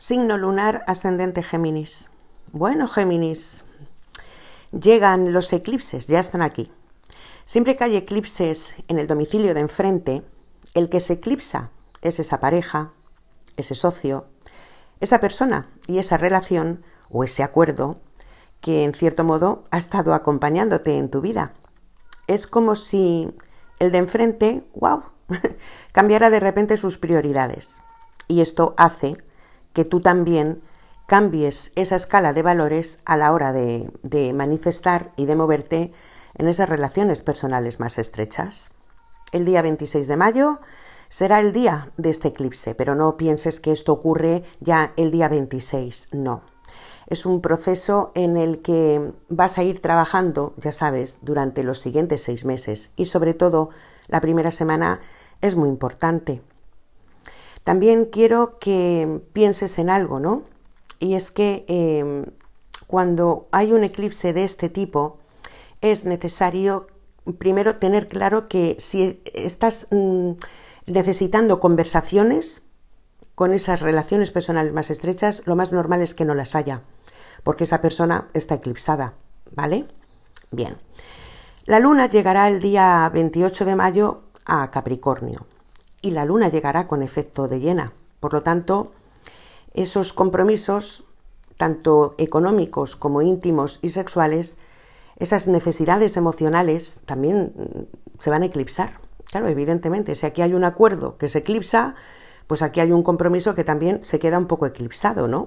Signo lunar ascendente Géminis. Bueno, Géminis, llegan los eclipses, ya están aquí. Siempre que hay eclipses en el domicilio de enfrente, el que se eclipsa es esa pareja, ese socio, esa persona y esa relación o ese acuerdo que en cierto modo ha estado acompañándote en tu vida. Es como si el de enfrente, wow, cambiara de repente sus prioridades. Y esto hace que tú también cambies esa escala de valores a la hora de manifestar y de moverte en esas relaciones personales más estrechas. El día 26 de mayo será el día de este eclipse, pero no pienses que esto ocurre ya el día 26, no. Es un proceso en el que vas a ir trabajando, ya sabes, durante los siguientes 6 meses y sobre todo la primera semana es muy importante. También quiero que pienses en algo, ¿no? Y es que cuando hay un eclipse de este tipo es necesario primero tener claro que si estás necesitando conversaciones con esas relaciones personales más estrechas, lo más normal es que no las haya, porque esa persona está eclipsada, ¿vale? Bien. La luna llegará el día 28 de mayo a Capricornio y la luna llegará con efecto de llena. Por lo tanto, esos compromisos, tanto económicos como íntimos y sexuales, esas necesidades emocionales también se van a eclipsar. Claro, evidentemente, si aquí hay un acuerdo que se eclipsa, pues aquí hay un compromiso que también se queda un poco eclipsado, ¿no?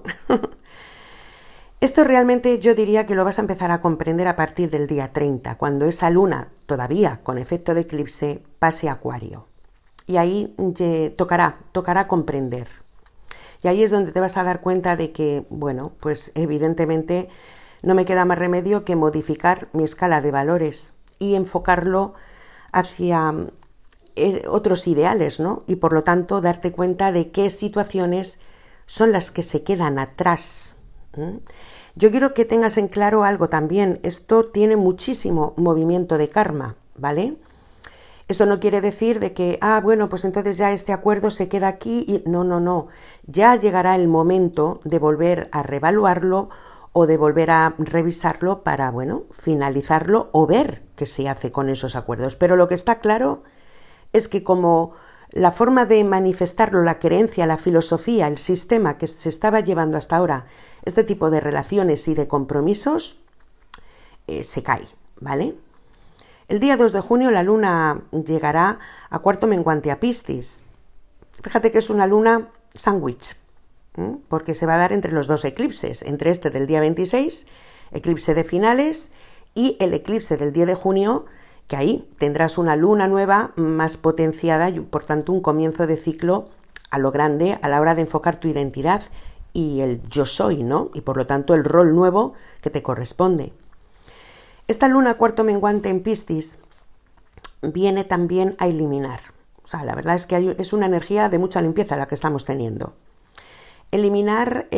Esto realmente yo diría que lo vas a empezar a comprender a partir del día 30, cuando esa luna, todavía con efecto de eclipse, pase a Acuario. Y ahí tocará comprender. Y ahí es donde te vas a dar cuenta de que, bueno, pues evidentemente no me queda más remedio que modificar mi escala de valores y enfocarlo hacia otros ideales, ¿no? Y por lo tanto darte cuenta de qué situaciones son las que se quedan atrás. Yo quiero que tengas en claro algo también. Esto tiene muchísimo movimiento de karma, ¿vale? Esto no quiere decir de que, bueno, pues entonces ya este acuerdo se queda aquí y no. Ya llegará el momento de volver a reevaluarlo o de volver a revisarlo para, bueno, finalizarlo o ver qué se hace con esos acuerdos. Pero lo que está claro es que como la forma de manifestarlo, la creencia, la filosofía, el sistema que se estaba llevando hasta ahora, este tipo de relaciones y de compromisos, se cae, ¿vale? El día 2 de junio la luna llegará a cuarto menguante a Piscis. Fíjate que es una luna sándwich, porque se va a dar entre los dos eclipses, entre este del día 26, eclipse de finales, y el eclipse del 10 de junio, que ahí tendrás una luna nueva más potenciada y por tanto un comienzo de ciclo a lo grande a la hora de enfocar tu identidad y el yo soy, ¿no? Y por lo tanto el rol nuevo que te corresponde. Esta luna cuarto menguante en Piscis viene también a eliminar. O sea, la verdad es que es una energía de mucha limpieza la que estamos teniendo. Eliminar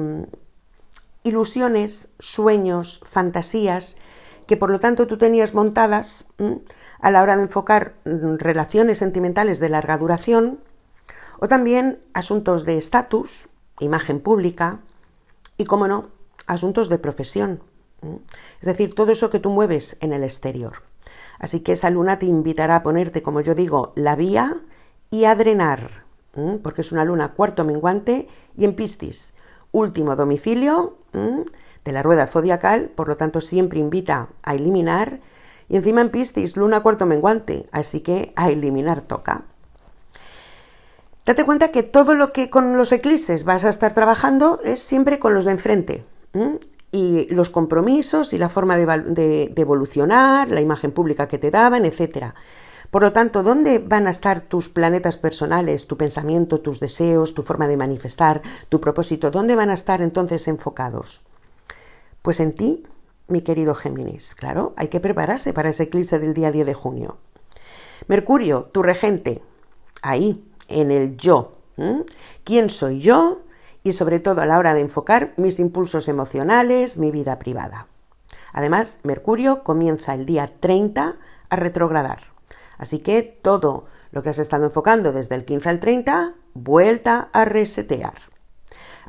ilusiones, sueños, fantasías que por lo tanto tú tenías montadas a la hora de enfocar relaciones sentimentales de larga duración o también asuntos de estatus, imagen pública y, como no, asuntos de profesión. Es decir, todo eso que tú mueves en el exterior. Así que esa luna te invitará a ponerte, como yo digo, la vía y a drenar, porque es una luna cuarto menguante y en Piscis, último domicilio de la rueda zodiacal, por lo tanto siempre invita a eliminar, y encima en Piscis, luna cuarto menguante, así que a eliminar toca. Date cuenta que todo lo que con los eclipses vas a estar trabajando es siempre con los de enfrente. Y los compromisos y la forma de evolucionar, la imagen pública que te daban, etc. Por lo tanto, ¿dónde van a estar tus planetas personales, tu pensamiento, tus deseos, tu forma de manifestar, tu propósito? ¿Dónde van a estar entonces enfocados? Pues en ti, mi querido Géminis. Claro, hay que prepararse para ese eclipse del día 10 de junio. Mercurio, tu regente, ahí, en el yo. ¿Quién soy yo? Y sobre todo a la hora de enfocar mis impulsos emocionales, mi vida privada. Además, Mercurio comienza el día 30 a retrogradar. Así que todo lo que has estado enfocando desde el 15 al 30, vuelta a resetear.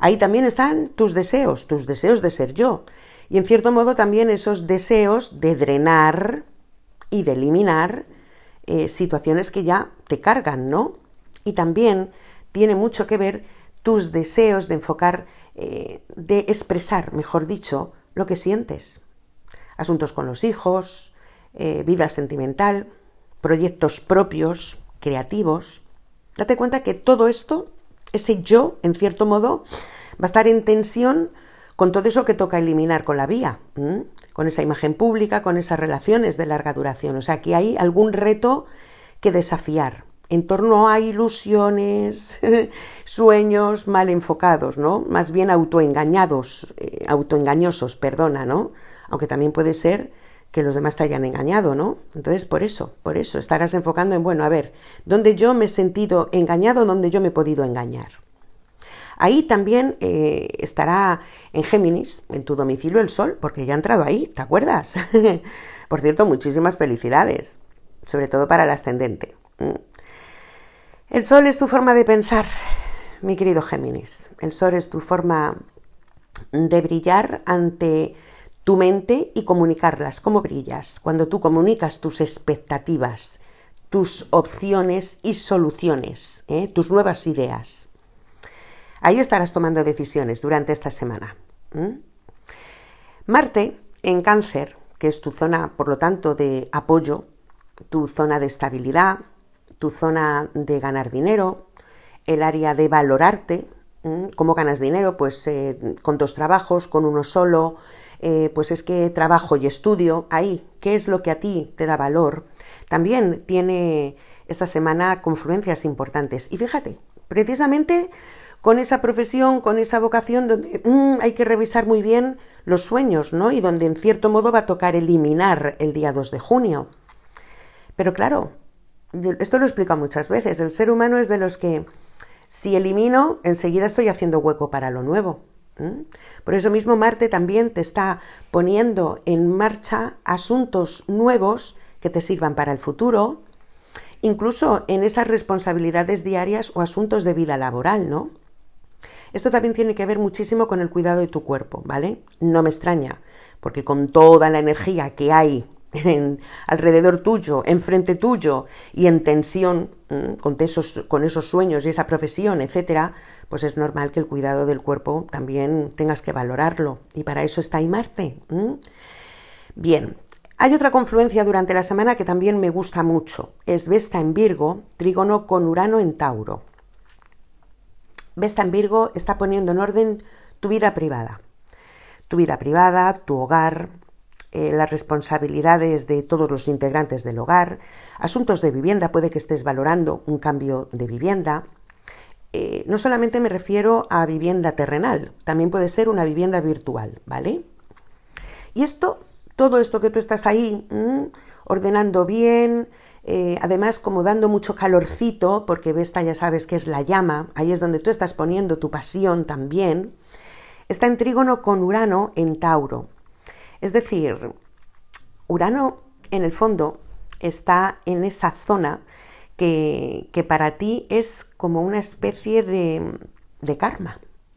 Ahí también están tus deseos de ser yo. Y en cierto modo también esos deseos de drenar y de eliminar situaciones que ya te cargan, ¿no? Y también tiene mucho que ver tus deseos de enfocar, de expresar, mejor dicho, lo que sientes. Asuntos con los hijos, vida sentimental, proyectos propios, creativos. Date cuenta que todo esto, ese yo, en cierto modo, va a estar en tensión con todo eso que toca eliminar con la vía, con esa imagen pública, con esas relaciones de larga duración. O sea, que hay algún reto que desafiar en torno a ilusiones, sueños mal enfocados, ¿no? Más bien autoengañosos, ¿no? Aunque también puede ser que los demás te hayan engañado, ¿no? Entonces, por eso, estarás enfocando en, bueno, a ver, ¿dónde yo me he sentido engañado, dónde yo me he podido engañar? Ahí también estará en Géminis, en tu domicilio, el Sol, porque ya ha entrado ahí, ¿te acuerdas? Por cierto, muchísimas felicidades, sobre todo para el ascendente. El Sol es tu forma de pensar, mi querido Géminis. El Sol es tu forma de brillar ante tu mente y comunicarlas. ¿Cómo brillas? Cuando tú comunicas tus expectativas, tus opciones y soluciones, tus nuevas ideas. Ahí estarás tomando decisiones durante esta semana. Marte en Cáncer, que es tu zona, por lo tanto, de apoyo, tu zona de estabilidad, tu zona de ganar dinero, el área de valorarte. ¿Cómo ganas dinero? Pues con 2 trabajos, con uno solo, pues es que trabajo y estudio. Ahí, ¿qué es lo que a ti te da valor? También tiene esta semana confluencias importantes. Y fíjate, precisamente con esa profesión, con esa vocación donde hay que revisar muy bien los sueños, ¿no? Y donde en cierto modo va a tocar eliminar el día 2 de junio. Pero claro, esto lo he explicado muchas veces, el ser humano es de los que si elimino, enseguida estoy haciendo hueco para lo nuevo. Por eso mismo Marte también te está poniendo en marcha asuntos nuevos que te sirvan para el futuro, incluso en esas responsabilidades diarias o asuntos de vida laboral, ¿no? Esto también tiene que ver muchísimo con el cuidado de tu cuerpo, ¿vale? No me extraña, porque con toda la energía que hay alrededor tuyo, enfrente tuyo y en tensión con esos sueños y esa profesión, etcétera, pues es normal que el cuidado del cuerpo también tengas que valorarlo. Y para eso está ahí Marte. Bien, hay otra confluencia durante la semana que también me gusta mucho. Es Vesta en Virgo, trígono con Urano en Tauro. Vesta en Virgo está poniendo en orden tu vida privada. Tu vida privada, tu hogar, las responsabilidades de todos los integrantes del hogar, asuntos de vivienda, puede que estés valorando un cambio de vivienda. No solamente me refiero a vivienda terrenal, también puede ser una vivienda virtual, ¿vale? Y todo esto que tú estás ahí ordenando bien, además como dando mucho calorcito, porque Vesta ya sabes que es la llama, ahí es donde tú estás poniendo tu pasión también, está en trígono con Urano en Tauro. Es decir, Urano en el fondo está en esa zona que para ti es como una especie de karma.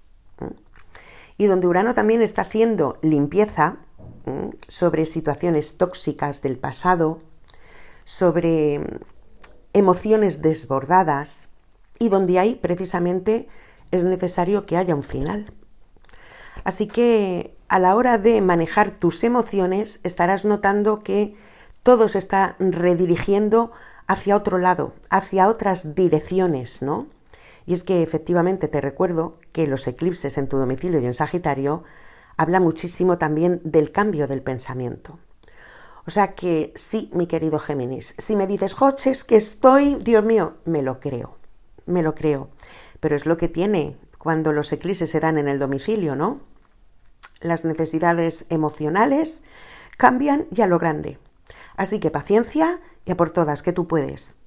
Y donde Urano también está haciendo limpieza sobre situaciones tóxicas del pasado, sobre emociones desbordadas, y donde ahí precisamente es necesario que haya un final. Así que a la hora de manejar tus emociones estarás notando que todo se está redirigiendo hacia otro lado, hacia otras direcciones, ¿no? Y es que efectivamente te recuerdo que los eclipses en tu domicilio y en Sagitario habla muchísimo también del cambio del pensamiento. O sea que sí, mi querido Géminis, si me dices, Joches, que estoy, Dios mío, me lo creo, pero es lo que tiene cuando los eclipses se dan en el domicilio, ¿no? Las necesidades emocionales cambian y a lo grande. Así que paciencia y a por todas, que tú puedes.